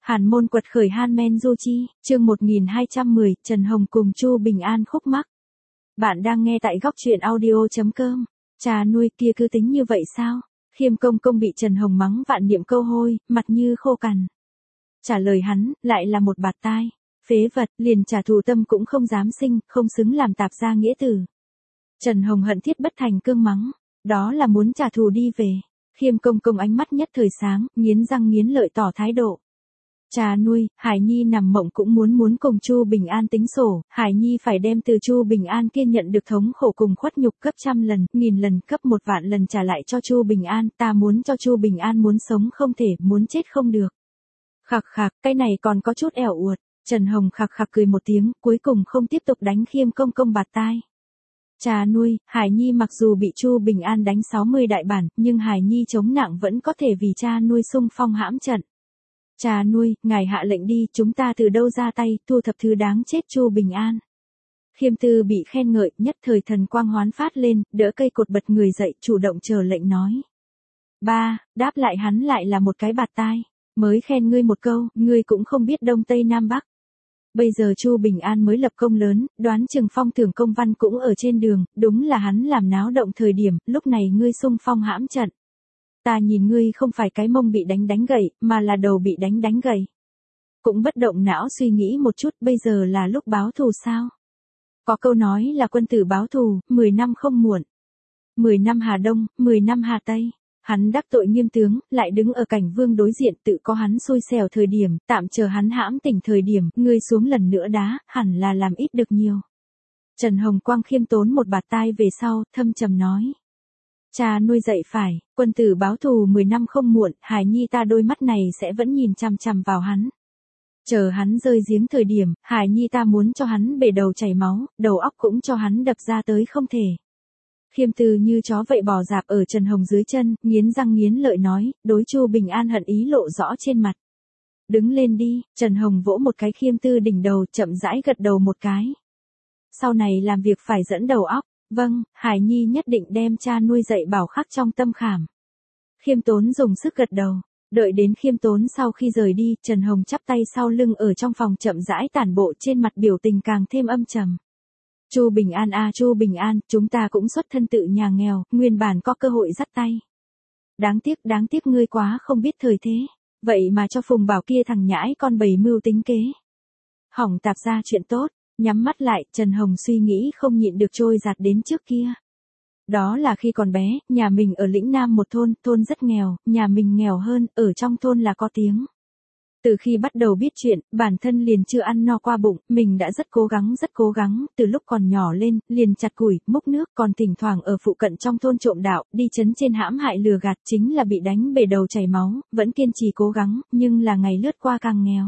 Hàn môn quật khởi Hanmen Du Chi, chương 1210, Trần Hồng cùng Chu Bình An khúc mắc. Bạn đang nghe tại góc truyện audio.com. Cha nuôi kia cứ tính như vậy sao? Khiêm Công Công bị Trần Hồng mắng vạn niệm câu hôi, mặt như khô cằn. Trả lời hắn, lại là một bạt tai. Phế vật, liền trả thù tâm cũng không dám sinh, không xứng làm tạp gia nghĩa tử. Trần Hồng hận thiết bất thành cương mắng. Đó là muốn trả thù đi về. Khiêm Công Công ánh mắt nhất thời sáng, nghiến răng nghiến lợi tỏ thái độ. Cha nuôi, Hải Nhi nằm mộng cũng muốn cùng Chu Bình An tính sổ, Hải Nhi phải đem từ Chu Bình An kia nhận được thống khổ cùng khuất nhục cấp 100 lần, 1000 lần, cấp 1.000.000 lần trả lại cho Chu Bình An, ta muốn cho Chu Bình An muốn sống không thể, muốn chết không được. Khạc khạc, cái này còn có chút ẻo uột, Trần Hồng khạc khạc cười một tiếng, cuối cùng không tiếp tục đánh Khiêm Công Công bạt tai. Cha nuôi, Hải Nhi mặc dù bị Chu Bình An đánh 60 đại bản, nhưng Hải Nhi chống nặng vẫn có thể vì cha nuôi xung phong hãm trận. Cha nuôi, ngài hạ lệnh đi, chúng ta từ đâu ra tay, thu thập thứ đáng chết Chu Bình An. Khiêm Tư bị khen ngợi, nhất thời thần quang hoán phát lên, đỡ cây cột bật người dậy, chủ động chờ lệnh nói. Ba, đáp lại hắn lại là một cái bạt tai, mới khen ngươi một câu, ngươi cũng không biết Đông Tây Nam Bắc. Bây giờ Chu Bình An mới lập công lớn, đoán chừng phong thưởng công văn cũng ở trên đường, đúng là hắn làm náo động thời điểm, lúc này ngươi xung phong hãm trận. Ta nhìn ngươi không phải cái mông bị đánh gậy, mà là đầu bị đánh gậy. Cũng bất động não suy nghĩ một chút, bây giờ là lúc báo thù sao? Có câu nói là quân tử báo thù, 10 năm không muộn. 10 năm Hà Đông, 10 năm Hà Tây. Hắn đắc tội Nghiêm tướng, lại đứng ở cảnh vương đối diện, tự có hắn xui xẻo thời điểm, tạm chờ hắn hãm tỉnh thời điểm, ngươi xuống lần nữa đá, hẳn là làm ít được nhiều. Trần Hồng Quang khiêm tốn một bạt tai về sau, thâm trầm nói. Cha nuôi dạy phải, quân tử báo thù 10 năm không muộn, Hải Nhi ta đôi mắt này sẽ vẫn nhìn chằm chằm vào hắn. Chờ hắn rơi giếng thời điểm, Hải Nhi ta muốn cho hắn bể đầu chảy máu, đầu óc cũng cho hắn đập ra tới không thể. Khiêm Tư như chó vậy bò dạp ở Trần Hồng dưới chân, nghiến răng nghiến lợi nói, đối Chu Bình An hận ý lộ rõ trên mặt. Đứng lên đi, Trần Hồng vỗ một cái Khiêm Tư đỉnh đầu, chậm rãi gật đầu một cái. Sau này làm việc phải dẫn đầu óc. Vâng, Hải Nhi nhất định đem cha nuôi dạy bảo khắc trong tâm khảm. Khiêm Tốn dùng sức gật đầu, đợi đến Khiêm Tốn sau khi rời đi, Trần Hồng chắp tay sau lưng ở trong phòng chậm rãi tản bộ, trên mặt biểu tình càng thêm âm trầm. Chu Bình An à, Chu Bình An, chúng ta cũng xuất thân tự nhà nghèo, nguyên bản có cơ hội dắt tay. Đáng tiếc ngươi quá không biết thời thế, vậy mà cho Phùng Bảo kia thằng nhãi con bày mưu tính kế. Hỏng tạp ra chuyện tốt. Nhắm mắt lại, Trần Hồng suy nghĩ không nhịn được trôi dạt đến trước kia. Đó là khi còn bé, nhà mình ở lĩnh Nam một thôn rất nghèo, nhà mình nghèo hơn, ở trong thôn là có tiếng. Từ khi bắt đầu biết chuyện, bản thân liền chưa ăn no qua bụng, mình đã rất cố gắng, từ lúc còn nhỏ lên, liền chặt củi, múc nước, còn thỉnh thoảng ở phụ cận trong thôn trộm đạo, đi trấn trên hãm hại lừa gạt, chính là bị đánh bể đầu chảy máu, vẫn kiên trì cố gắng, nhưng là ngày lướt qua càng nghèo.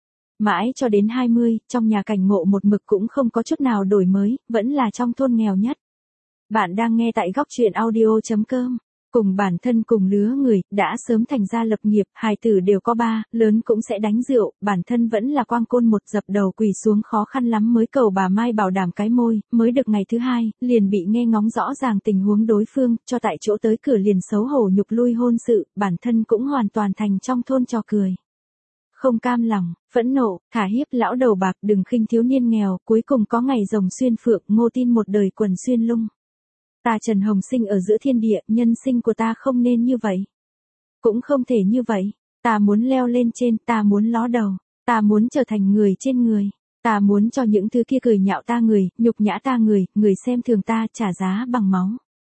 Mãi cho đến 20, trong nhà cảnh ngộ một mực cũng không có chút nào đổi mới, vẫn là trong thôn nghèo nhất. Bạn đang nghe tại góc truyện audio.com. Cùng bản thân cùng lứa người, đã sớm thành ra lập nghiệp, hài tử đều có ba, lớn cũng sẽ đánh rượu, bản thân vẫn là quang côn một, dập đầu quỳ xuống khó khăn lắm mới cầu bà Mai bảo đảm cái môi, mới được ngày thứ hai, liền bị nghe ngóng rõ ràng tình huống đối phương, cho tại chỗ tới cửa liền xấu hổ nhục lui hôn sự, bản thân cũng hoàn toàn thành trong thôn trò cười. Không cam lòng, phẫn nộ, thả hiếp lão đầu bạc, đừng khinh thiếu niên nghèo, cuối cùng có ngày rồng xuyên phượng, Ngô Tin một đời quần xuyên lung. Ta Trần Hồng sinh ở giữa thiên địa, nhân sinh của ta không nên như vậy. Cũng không thể như vậy, ta muốn leo lên trên, ta muốn ló đầu, ta muốn trở thành người trên người, ta muốn cho những thứ kia cười nhạo ta người, nhục nhã ta người xem thường ta trả giá bằng máu.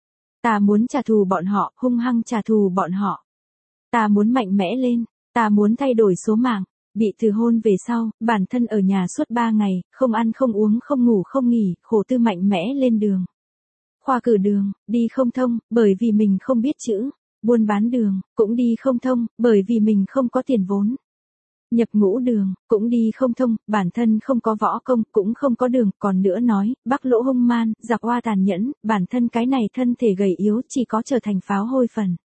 Ta muốn trả thù bọn họ, hung hăng trả thù bọn họ. Ta muốn mạnh mẽ lên. Ta muốn thay đổi số mạng, bị từ hôn về sau, bản thân ở nhà suốt 3 ngày, không ăn không uống không ngủ không nghỉ, khổ tư mạnh mẽ lên đường. Khoa cử đường, đi không thông, bởi vì mình không biết chữ, buôn bán đường, cũng đi không thông, bởi vì mình không có tiền vốn. Nhập ngũ đường, cũng đi không thông, bản thân không có võ công, cũng không có đường, còn nữa nói, Bắc lỗ hung man, giặc hoa tàn nhẫn, bản thân cái này thân thể gầy yếu chỉ có trở thành pháo hôi phần.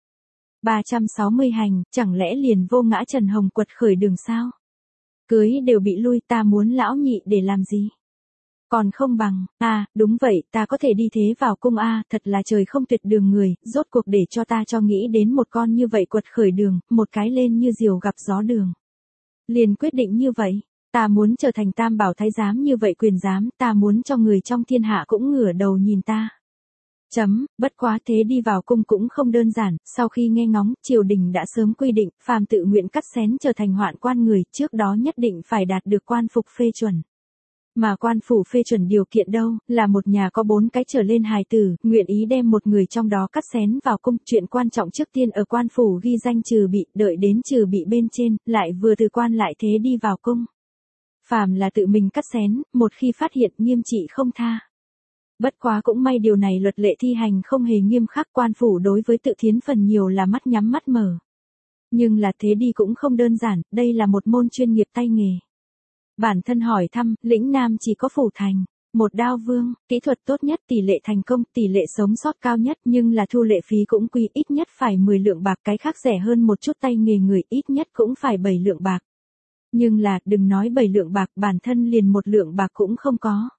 360 hành, chẳng lẽ liền vô ngã Trần Hồng quật khởi đường sao? Cưới đều bị lui, ta muốn lão nhị để làm gì? Còn không bằng, đúng vậy, ta có thể đi thế vào cung thật là trời không tuyệt đường người, rốt cuộc để cho ta cho nghĩ đến một con như vậy quật khởi đường, một cái lên như diều gặp gió đường. Liền quyết định như vậy, ta muốn trở thành tam bảo thái giám như vậy quyền giám, ta muốn cho người trong thiên hạ cũng ngửa đầu nhìn ta. Bất quá thế đi vào cung cũng không đơn giản, sau khi nghe ngóng, triều đình đã sớm quy định, phàm tự nguyện cắt xén trở thành hoạn quan người, trước đó nhất định phải đạt được quan phục phê chuẩn. Mà quan phủ phê chuẩn điều kiện đâu, là một nhà có 4 cái trở lên hài tử, nguyện ý đem một người trong đó cắt xén vào cung, chuyện quan trọng trước tiên ở quan phủ ghi danh trừ bị, đợi đến trừ bị bên trên, lại vừa từ quan lại thế đi vào cung. Phàm là tự mình cắt xén, một khi phát hiện nghiêm trị không tha. Bất quá cũng may điều này luật lệ thi hành không hề nghiêm khắc, quan phủ đối với tự thiến phần nhiều là mắt nhắm mắt mở. Nhưng là thế đi cũng không đơn giản, đây là một môn chuyên nghiệp tay nghề. Bản thân hỏi thăm, lĩnh Nam chỉ có phủ thành, một đao vương, kỹ thuật tốt nhất, tỷ lệ thành công, tỷ lệ sống sót cao nhất, nhưng là thu lệ phí cũng quý, ít nhất phải 10 lượng bạc, cái khác rẻ hơn một chút tay nghề người ít nhất cũng phải 7 lượng bạc. Nhưng là, đừng nói 7 lượng bạc, bản thân liền 1 lượng bạc cũng không có.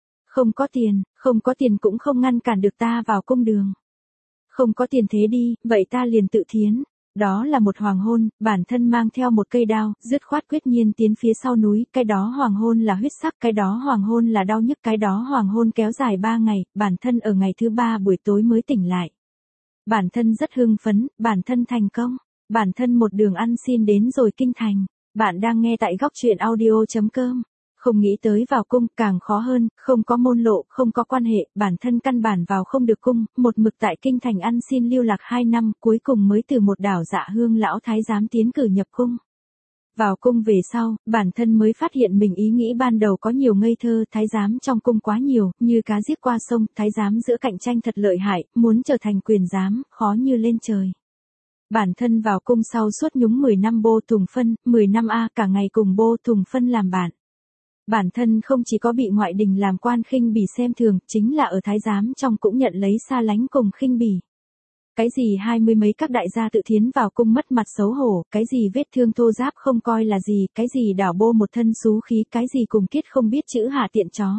Không có tiền cũng không ngăn cản được ta vào cung đường. Không có tiền thế đi, vậy ta liền tự thiến. Đó là một hoàng hôn, bản thân mang theo một cây đao, dứt khoát quyết nhiên tiến phía sau núi, cái đó hoàng hôn là huyết sắc, cái đó hoàng hôn là đau nhức, cái đó hoàng hôn kéo dài 3 ngày, bản thân ở ngày thứ 3 buổi tối mới tỉnh lại. Bản thân rất hưng phấn, bản thân thành công, bản thân một đường ăn xin đến rồi kinh thành. Bạn đang nghe tại góc truyện audio.com. Không nghĩ tới vào cung càng khó hơn, không có môn lộ, không có quan hệ, bản thân căn bản vào không được cung, một mực tại kinh thành ăn xin lưu lạc 2 năm, cuối cùng mới từ một đảo Dạ Hương lão thái giám tiến cử nhập cung. Vào cung về sau, bản thân mới phát hiện mình ý nghĩ ban đầu có nhiều ngây thơ, thái giám trong cung quá nhiều, như cá giết qua sông, thái giám giữa cạnh tranh thật lợi hại, muốn trở thành quyền giám, khó như lên trời. Bản thân vào cung sau suốt nhúng 10 năm bô thùng phân, 10 năm cả ngày cùng bô thùng phân làm bạn. Bản thân không chỉ có bị ngoại đình làm quan khinh bỉ xem thường, chính là ở thái giám trong cũng nhận lấy xa lánh cùng khinh bỉ. Cái gì 20 mấy các đại gia tự thiến vào cung mất mặt xấu hổ, cái gì vết thương thô ráp không coi là gì, cái gì đảo bô một thân xú khí, cái gì cùng kiết không biết chữ hạ tiện chó.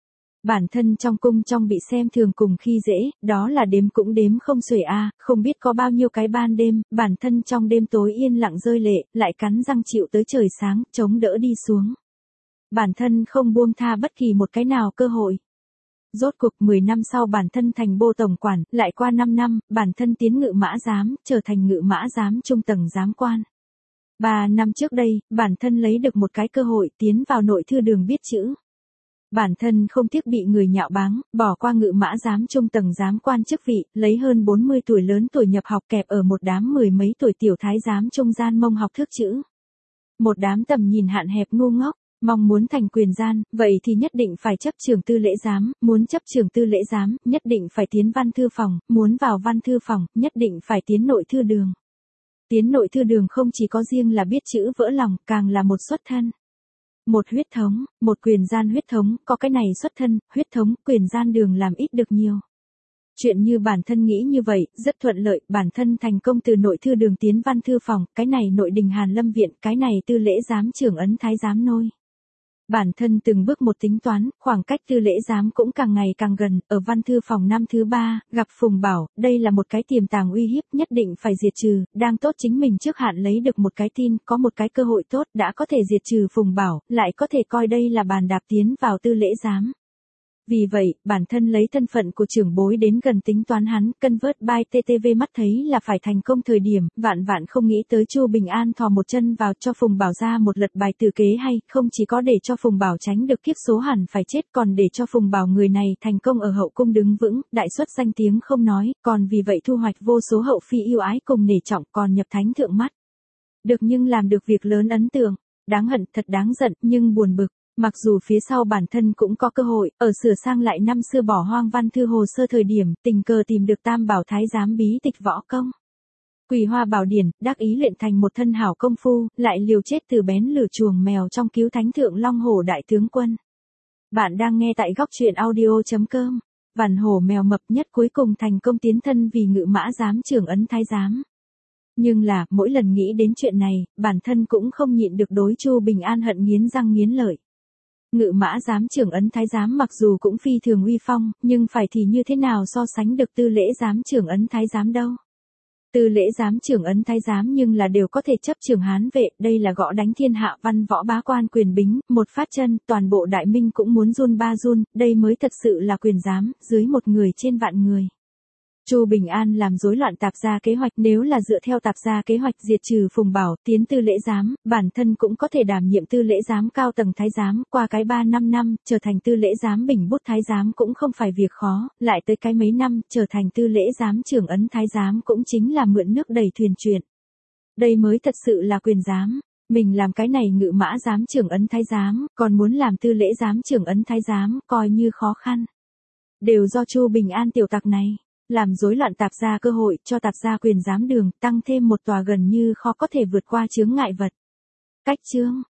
Bản thân trong cung trong bị xem thường cùng khi dễ, đó là đếm cũng đếm không xuể không biết có bao nhiêu cái ban đêm, bản thân trong đêm tối yên lặng rơi lệ, lại cắn răng chịu tới trời sáng, chống đỡ đi xuống. Bản thân không buông tha bất kỳ một cái nào cơ hội. Rốt cuộc 10 năm sau bản thân thành bô tổng quản, lại qua 5 năm, bản thân tiến ngự mã giám, trở thành ngự mã giám trung tầng giám quan. 3 năm trước đây, bản thân lấy được một cái cơ hội tiến vào nội thư đường viết chữ. Bản thân không tiếc bị người nhạo báng, bỏ qua ngự mã giám trung tầng giám quan chức vị, lấy hơn 40 tuổi lớn tuổi nhập học kẹp ở một đám 10 mấy tuổi tiểu thái giám trung gian mông học thước chữ. Một đám tầm nhìn hạn hẹp ngu ngốc. Mong muốn thành quyền gian, vậy thì nhất định phải chấp trường tư lễ giám, muốn chấp trường tư lễ giám, nhất định phải tiến văn thư phòng, muốn vào văn thư phòng, nhất định phải tiến nội thư đường. Tiến nội thư đường không chỉ có riêng là biết chữ vỡ lòng, càng là một xuất thân. Một huyết thống, một quyền gian huyết thống, có cái này xuất thân, huyết thống, quyền gian đường làm ít được nhiều. Chuyện như bản thân nghĩ như vậy, rất thuận lợi, bản thân thành công từ nội thư đường tiến văn thư phòng, cái này nội đình Hàn Lâm viện, cái này tư lễ giám trưởng ấn thái giám nôi. Bản thân từng bước một tính toán, khoảng cách tư lễ giám cũng càng ngày càng gần, ở văn thư phòng năm thứ 3, gặp Phùng Bảo, đây là một cái tiềm tàng uy hiếp nhất định phải diệt trừ, đang tốt chính mình trước hạn lấy được một cái tin, có một cái cơ hội tốt đã có thể diệt trừ Phùng Bảo, lại có thể coi đây là bàn đạp tiến vào tư lễ giám. Vì vậy, bản thân lấy thân phận của trưởng bối đến gần tính toán hắn, convert by TTV mắt thấy là phải thành công thời điểm, vạn không nghĩ tới Chu Bình An thò một chân vào cho Phùng Bảo ra một lật bài tử kế hay, không chỉ có để cho Phùng Bảo tránh được kiếp số hẳn phải chết, còn để cho Phùng Bảo người này thành công ở hậu cung đứng vững, đại xuất danh tiếng không nói, còn vì vậy thu hoạch vô số hậu phi yêu ái cùng nể trọng, còn nhập thánh thượng mắt. Được nhưng làm được việc lớn ấn tượng, đáng hận thật đáng giận, nhưng buồn bực. Mặc dù phía sau bản thân cũng có cơ hội, ở sửa sang lại năm xưa bỏ hoang văn thư hồ sơ thời điểm, tình cờ tìm được tam bảo thái giám bí tịch võ công. Quỳ Hoa Bảo Điển, đắc ý luyện thành một thân hảo công phu, lại liều chết từ bén lửa chuồng mèo trong cứu thánh thượng Long Hổ đại tướng quân. Bạn đang nghe tại góc truyện audio.com. Vằn hổ mèo mập nhất cuối cùng thành công tiến thân vì ngự mã giám trưởng ấn thái giám. Nhưng là, mỗi lần nghĩ đến chuyện này, bản thân cũng không nhịn được đối Chu Bình An hận nghiến răng nghiến lợi. Ngự mã giám trưởng ấn thái giám mặc dù cũng phi thường uy phong, nhưng phải thì như thế nào so sánh được tư lễ giám trưởng ấn thái giám đâu. Tư lễ giám trưởng ấn thái giám nhưng là đều có thể chấp trưởng Hán vệ, đây là gõ đánh thiên hạ văn võ bá quan quyền bính, một phát chân, toàn bộ đại minh cũng muốn run ba run, đây mới thật sự là quyền giám, dưới một người trên vạn người. Chu Bình An làm rối loạn Tạp gia kế hoạch, nếu là dựa theo Tạp gia kế hoạch diệt trừ Phùng Bảo, tiến tư lễ giám, bản thân cũng có thể đảm nhiệm tư lễ giám cao tầng thái giám, qua cái 3-5 năm, trở thành tư lễ giám bình bút thái giám cũng không phải việc khó, lại tới cái mấy năm, trở thành tư lễ giám trưởng ấn thái giám cũng chính là mượn nước đẩy thuyền chuyện. Đây mới thật sự là quyền giám. Mình làm cái này ngự mã giám trưởng ấn thái giám, còn muốn làm tư lễ giám trưởng ấn thái giám, coi như khó khăn. Đều do Chu Bình An tiểu tặc này làm rối loạn Tạp gia cơ hội, cho Tạp gia quyền giám đường, tăng thêm một tòa gần như khó có thể vượt qua chướng ngại vật. Cách chương